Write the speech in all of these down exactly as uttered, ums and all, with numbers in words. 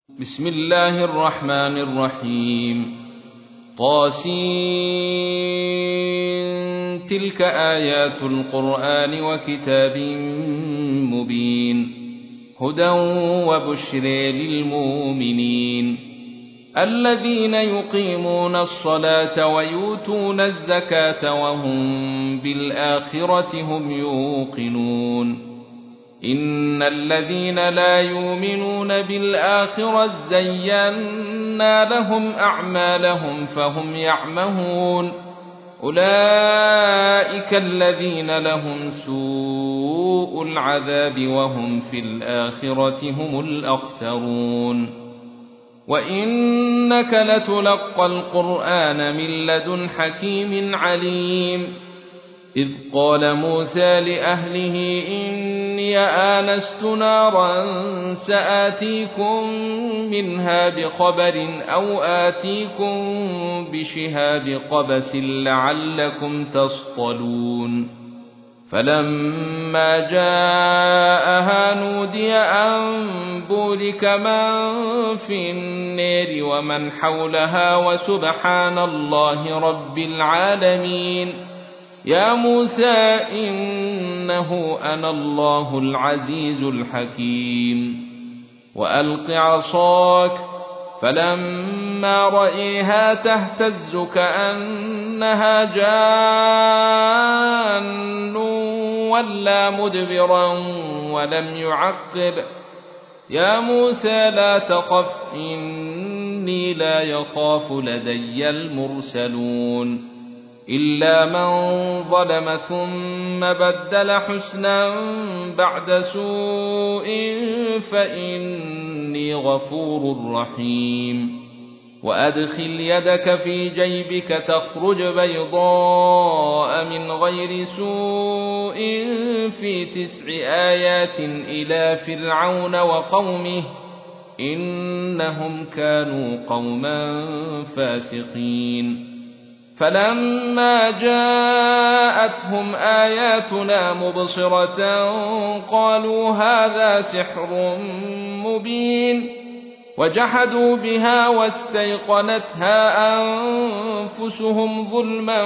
بسم الله الرحمن الرحيم طاسين تلك آيات القرآن وكتاب مبين هدى وبشر للمؤمنين الذين يقيمون الصلاة ويؤتون الزكاة وهم بالآخرة هم يوقنون إن الذين لا يؤمنون بالآخرة زينا لهم أعمالهم فهم يعمهون أولئك الذين لهم سوء العذاب وهم في الآخرة هم الأخسرون وإنك لتلقى القرآن من لدن حكيم عليم إذ قال موسى لأهله إني آنست نارا سآتيكم منها بخبر أو آتيكم بشهاب قبس لعلكم تصطلون فلما جاءها نودي أن بورك من في النار ومن حولها وسبحان الله رب العالمين يا موسى إنه أنا الله العزيز الحكيم وألق عصاك فلما رأيها تهتز كأنها جان ولا مدبرا ولم يعقب يا موسى لا تخف إني لا يخاف لدي المرسلون إلا من ظلم ثم بدل حسنا بعد سوء فإني غفور رحيم وأدخل يدك في جيبك تخرج بيضاء من غير سوء في تسع آيات إلى فرعون وقومه إنهم كانوا قوما فاسقين فلما جاءتهم آياتنا مبصرة قالوا هذا سحر مبين وجحدوا بها واستيقنتها أنفسهم ظلما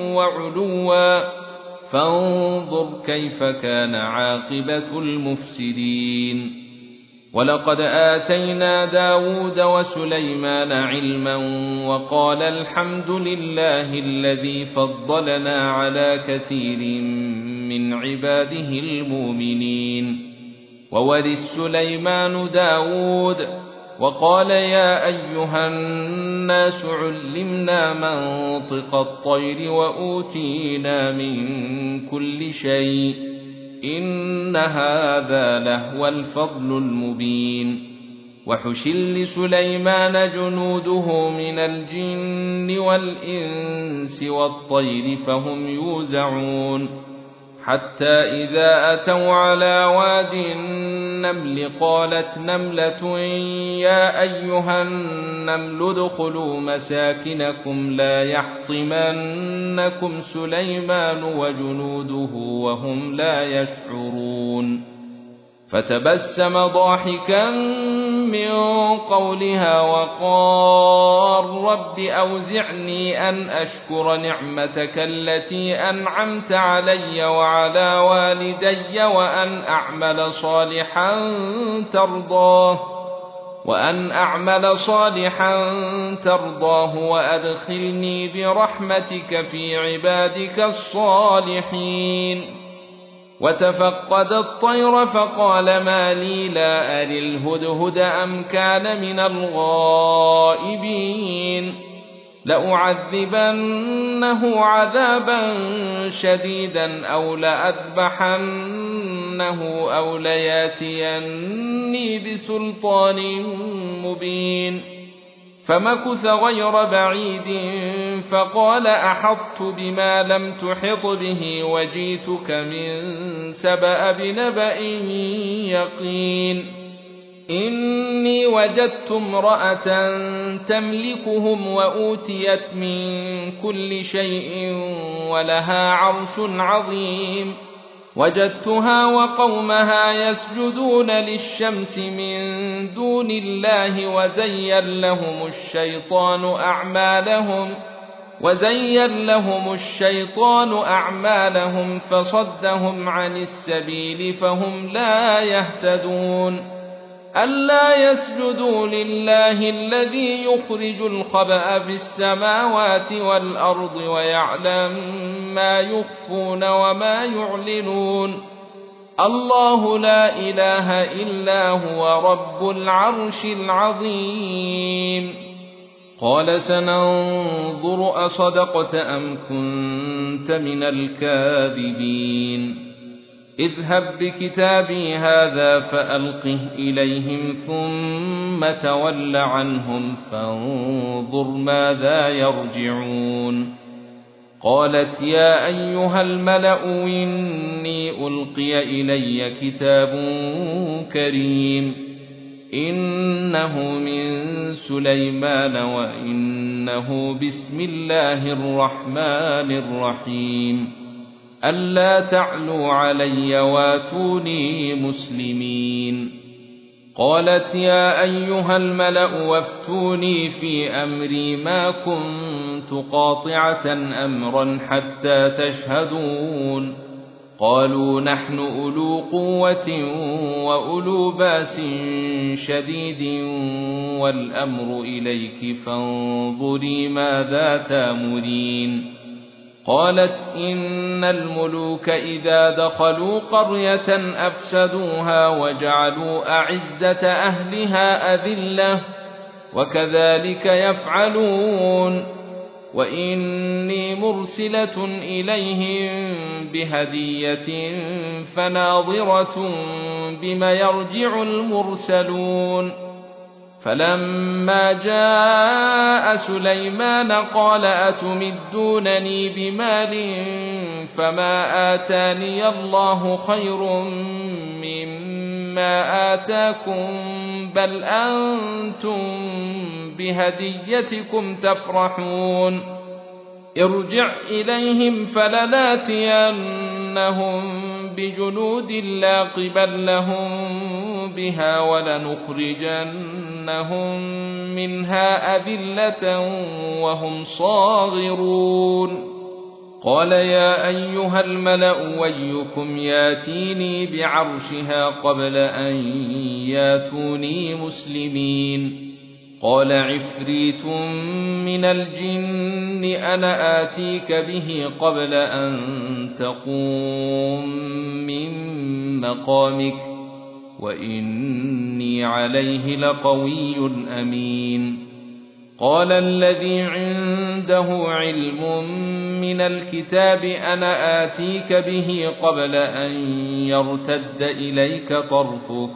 وعلوا فانظر كيف كان عاقبة المفسدين ولقد آتينا داود وسليمان علما وقال الحمد لله الذي فضلنا على كثير من عباده المؤمنين وورث سليمان داود وقال يا أيها الناس علمنا منطق الطير وأوتينا من كل شيء إن هذا لهو الفضل المبين وحشر لسليمان جنوده من الجن والإنس والطير فهم يوزعون حتى إذا أتوا على واد النمل قالت نملة يا أيها النمل ادخلوا مساكنكم لا يحطمنكم سليمان وجنوده وهم لا يشعرون فتبسم ضاحكا من قولها وقال رب أوزعني أن أشكر نعمتك التي أنعمت علي وعلى والدي وأن أعمل صالحا ترضاه وأن أعمل صالحا ترضاه وأدخلني برحمتك في عبادك الصالحين وتفقد الطير فقال ما لي لا أري الهدهد أم كان من الغائبين لأعذبنه عذابا شديدا أو لأذبحنه أو لياتيني بسلطان مبين فمكث غير بعيد فقال أحطت بما لم تحط به وجيتك من سبأ بنبأ يقين إني وجدت امرأة تملكهم وأوتيت من كل شيء ولها عرش عظيم وجدتها وقومها يسجدون للشمس من دون الله وزين لهم الشيطان أعمالهم وزين لهم الشيطان أعمالهم فصدهم عن السبيل فهم لا يهتدون ألا يسجدوا لله الذي يخرج الخبأ في السماوات والأرض ويعلم ما يخفون وما يعلنون الله لا إله إلا هو رب العرش العظيم قال سننظر أصدقت أم كنت من الكاذبين اذهب بكتابي هذا فألقه إليهم ثم تول عنهم فانظر ماذا يرجعون قالت يا أيها الملأ إني ألقي إلي كتاب كريم إنه من سليمان وإنه بسم الله الرحمن الرحيم ألا تعلوا علي واتوني مسلمين قالت يا أيها الملأ وافتوني في أمري ما كنت قاطعة أمرا حتى تشهدون قالوا نحن أولو قوة وأولو باس شديد والأمر إليك فانظري ماذا تأمرين قالت إن الملوك إذا دخلوا قرية أفسدوها وجعلوا أعزة أهلها أذلة وكذلك يفعلون وإني مرسلة إليهم بهدية فناظرة بما يرجع المرسلون فلما جاء سليمان قال أتمدونني بمال فما آتاني الله خير مما آتاكم بل أنتم بهديتكم تفرحون ارجع إليهم فلناتينهم بجنود لا قبل لهم بها ولنخرجنهم منها أذلة وهم صاغرون قال يا أيها الملأ أيكم ياتيني بعرشها قبل أن ياتوني مسلمين قال عفريت من الجن أنا آتيك به قبل أن تقوم من مقامك وإني عليه لقوي أمين قال الذي عنده علم من الكتاب أنا آتيك به قبل أن يرتد إليك طرفك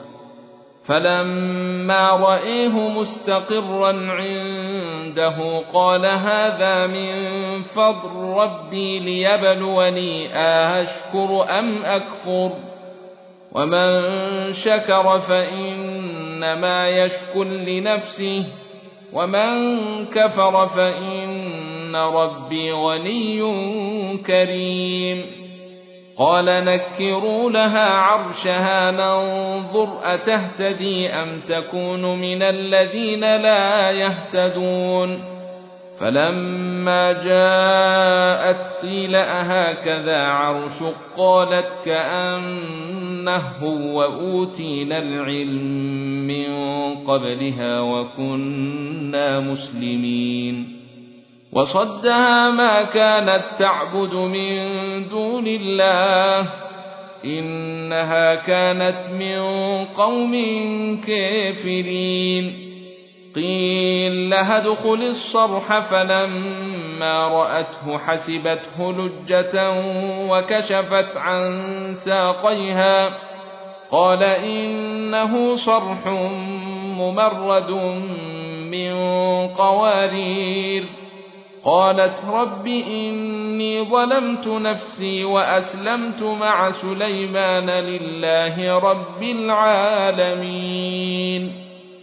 فلما رأيه مستقرا عنده قال هذا من فضل ربي ليبلوني أشكر أم أكفر ومن شكر فإنما يشكر لنفسه ومن كفر فإن ربي غني كريم قال نكروا لها عرشها ننظر أتهتدي أم تكون من الذين لا يهتدون فلما جاءت قيل أهكذا عرشك قالت كأنه وأوتينا العلم من قبلها وكنا مسلمين وصدها ما كانت تعبد من دون الله إنها كانت من قوم كافرين قيل لها ادخل الصرح فلما رأته حسبته لجة وكشفت عن ساقيها قال إنه صرح ممرد من قوارير قالت رب إني ظلمت نفسي وأسلمت مع سليمان لله رب العالمين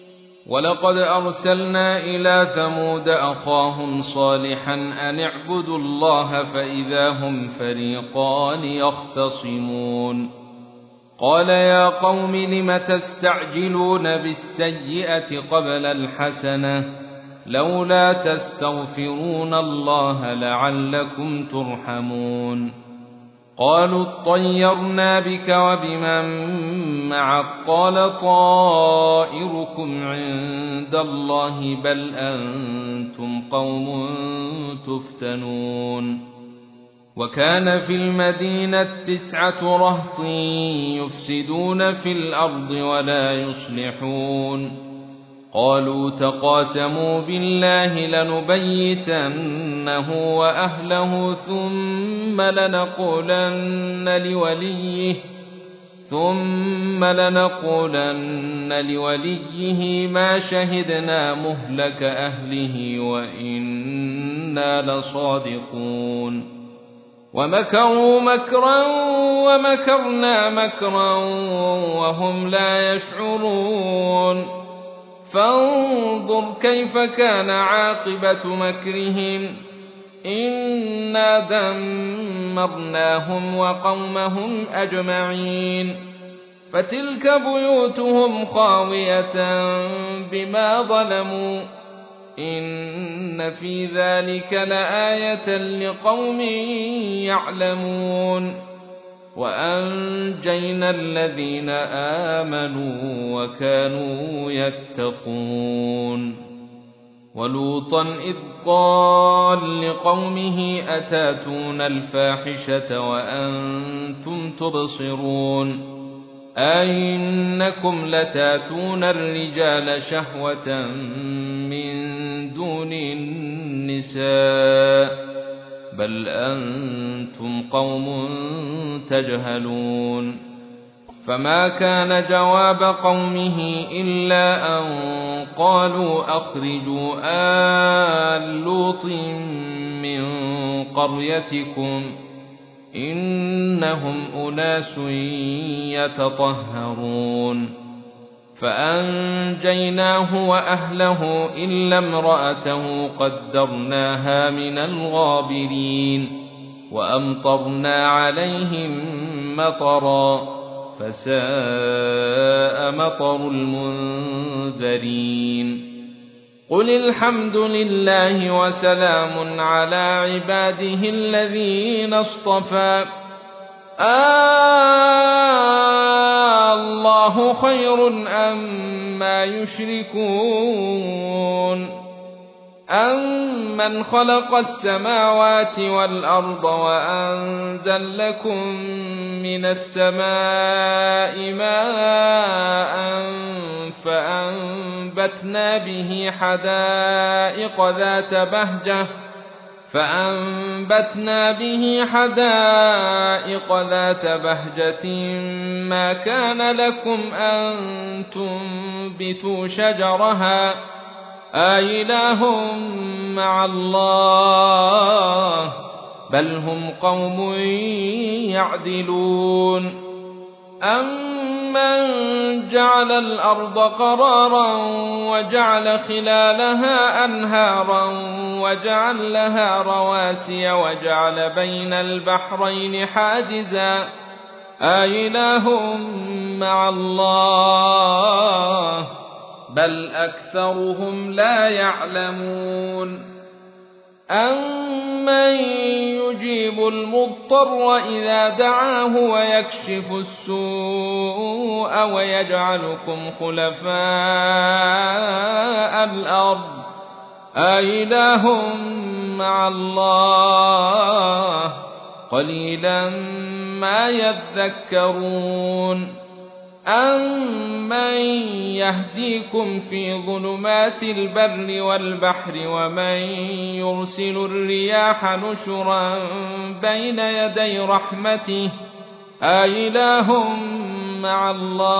ولقد أرسلنا إلى ثمود أخاهم صالحا أن اعبدوا الله فإذا هم فريقان يختصمون قال يا قوم لم تستعجلون بالسيئة قبل الحسنة لولا تستغفرون الله لعلكم ترحمون قالوا اطيرنا بك وبمن معك قال طائركم عند الله بل أنتم قوم تفتنون وكان في المدينة تسعة رهط يفسدون في الأرض ولا يصلحون قالوا تقاسموا بالله لنبيتنه وأهله ثم لنقولن لوليه ثم لنقولن لوليه ما شهدنا مهلك أهله وإنا لصادقون ومكروا مكرا ومكرنا مكرا وهم لا يشعرون فانظر كيف كان عاقبة مكرهم إنا دمرناهم وقومهم أجمعين فتلك بيوتهم خاوية بما ظلموا إن في ذلك لآية لقوم يعلمون وأنجينا الذين آمنوا وكانوا يتقون ولوطا إذ قال لقومه أتاتون الفاحشة وأنتم تبصرون أئنكم لتاتون الرجال شهوة من دون النساء بل أنتم قوم تجهلون فما كان جواب قومه إلا أن قالوا أخرجوا آل لوط من قريتكم إنهم أناس يتطهرون فأنجيناه وأهله إلا امرأته قدرناها من الغابرين وأمطرنا عليهم مطرا فساء مطر المنذرين قل الحمد لله وسلام على عباده الذين اصطفى آه الله خير أما يشركون أمن خلق السماوات والأرض وأنزل لكم من السماء ماء فأنبتنا به حدائق ذات بهجة فأنبتنا به حدائق ذات بهجة ما كان لكم أن تنبتوا شجرها أإله مع الله بل هم قوم يعدلون أمن جعل الأرض قرارا وجعل خلالها أنهارا وجعل لها رواسي وجعل بين البحرين حاجزا أإله مع الله بل أكثرهم لا يعلمون أمن يجيب المضطر إذا دعاه ويكشف السوء ويجعلكم خلفاء الأرض أإله مع الله قليلا ما يذكرون أمن يهديكم في ظلمات البر والبحر ومن يرسل الرياح نشرا بين يدي رحمته أإله مع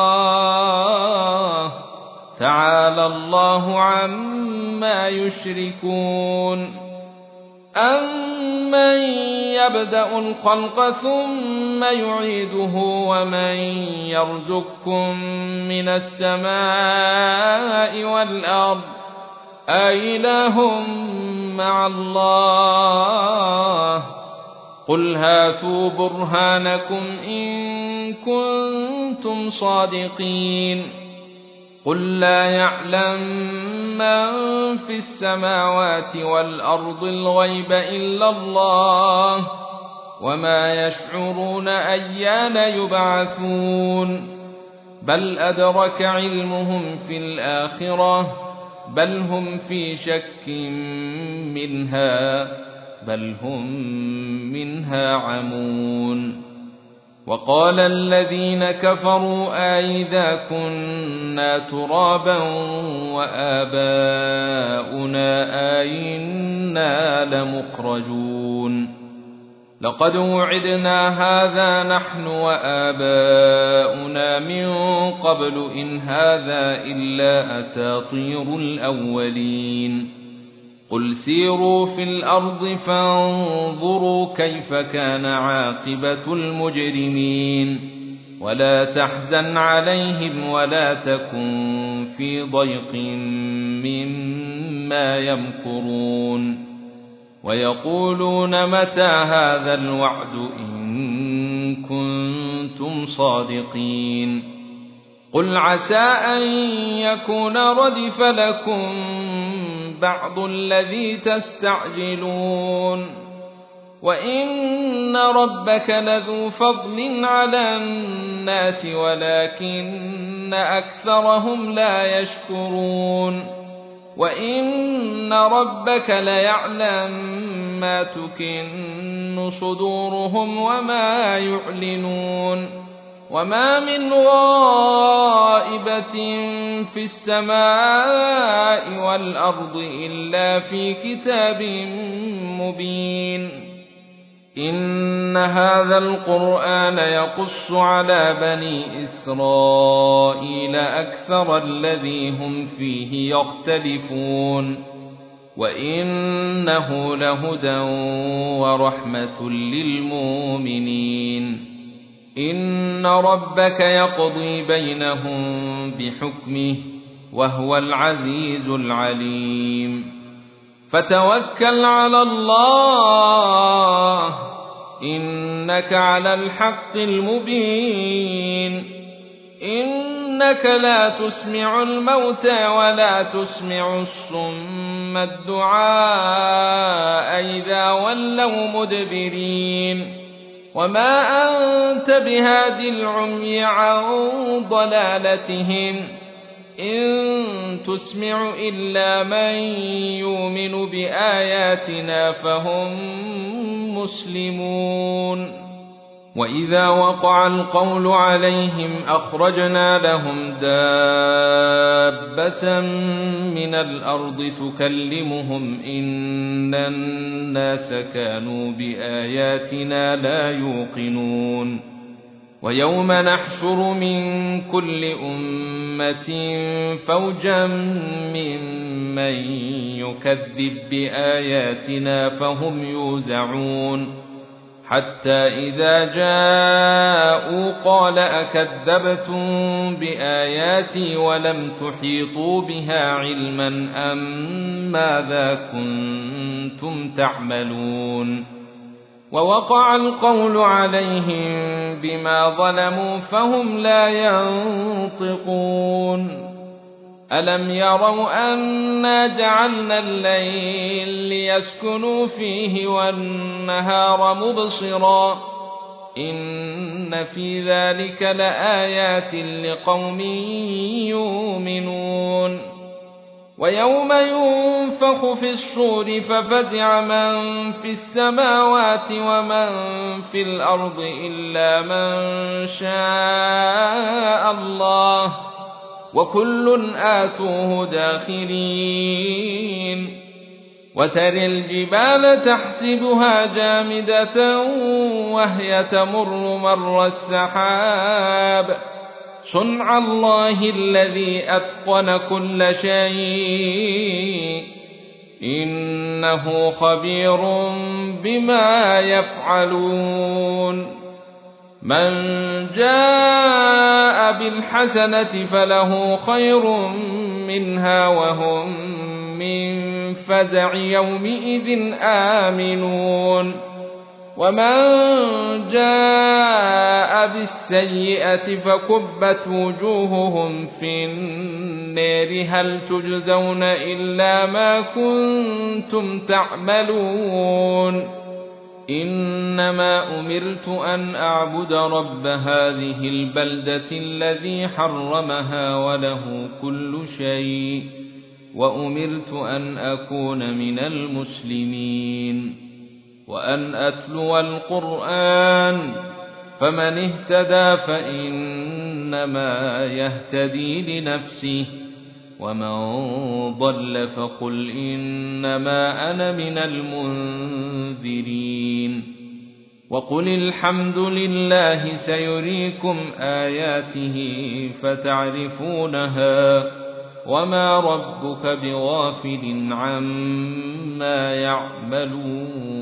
الله تعالى الله عما يشركون أَمَّن يَبْدَأُ الْخَلْقَ ثُمَّ يُعِيدُهُ وَمَن يَرْزُقكُّم مِّنَ السَّمَاءِ وَالْأَرْضِ أَإِلَٰهٌ مَّعَ اللَّهِ قُلْ هَاتُوا بُرْهَانَكُمْ إِن كُنتُمْ صَادِقِينَ قُل لَّا يَعْلَمُ مَن فِي السَّمَاوَاتِ وَالْأَرْضِ الْغَيْبَ إِلَّا اللَّهُ وَمَا يَشْعُرُونَ أَيَّانَ يُبْعَثُونَ بَلْ أَدْرَكَ عِلْمُهُمْ فِي الْآخِرَةِ بَلْ هُمْ فِي شَكٍّ مِّنْهَا بَلْ هُمْ مِنْهَا عَمُونَ وقال الذين كفروا أئذا كنا ترابا وآباؤنا أئنا لمخرجون لقد وعدنا هذا نحن وآباؤنا من قبل إن هذا إلا أساطير الأولين قل سيروا في الأرض فانظروا كيف كان عاقبة المجرمين ولا تحزن عليهم ولا تكن في ضيق مما يمكرون ويقولون متى هذا الوعد إن كنتم صادقين قل عسى أن يكون ردف لكم بعض الذي تستعجلون وإن ربك لذو فضل على الناس ولكن أكثرهم لا يشكرون وإن ربك ليعلم ما تكن صدورهم وما يعلنون وما من غائبة في السماء والأرض إلا في كتاب مبين إن هذا القرآن يقص على بني إسرائيل أكثر الذي هم فيه يختلفون وإنه لهدى ورحمة للمؤمنين إن ربك يقضي بينهم بحكمه وهو العزيز العليم فتوكل على الله إنك على الحق المبين إنك لا تسمع الموتى ولا تسمع الصم الدعاء إذا ولوا مدبرين وما أنت بهاد العمي عن ضلالتهم إن تسمع إلا من يؤمن بآياتنا فهم مسلمون وإذا وقع القول عليهم أخرجنا لهم دابة من الأرض تكلمهم إن الناس كانوا بآياتنا لا يوقنون ويوم نحشر من كل أمة فوجا ممن يكذب بآياتنا فهم يوزعون حتى إذا جاءوا قال أكذبتم بآياتي ولم تحيطوا بها علما أم ماذا كنتم تعملون ووقع القول عليهم بما ظلموا فهم لا ينطقون ألم يروا أنا جعلنا الليل ليسكنوا فيه والنهار مبصرا إن في ذلك لآيات لقوم يؤمنون ويوم ينفخ في الصور ففزع من في السماوات ومن في الأرض إلا من شاء الله وكل آتوه داخرين وترى الجبال تحسبها جامدة وهي تمر مر السحاب صنع الله الذي أتقن كل شيء إنه خبير بما يفعلون من جاء بالحسنة فله خير منها وهم من فزع يومئذ آمنون ومن جاء بالسيئة فكبت وجوههم في النار هل تجزون إلا ما كنتم تعملون إنما أمرت أن أعبد رب هذه البلدة الذي حرمها وله كل شيء وأمرت أن أكون من المسلمين وأن أتلو القرآن فمن اهتدى فإنما يهتدي لنفسه ومن ضل فقل إنما أنا من المنذرين وقل الحمد لله سيريكم آياته فتعرفونها وما ربك بغافل عما يعملون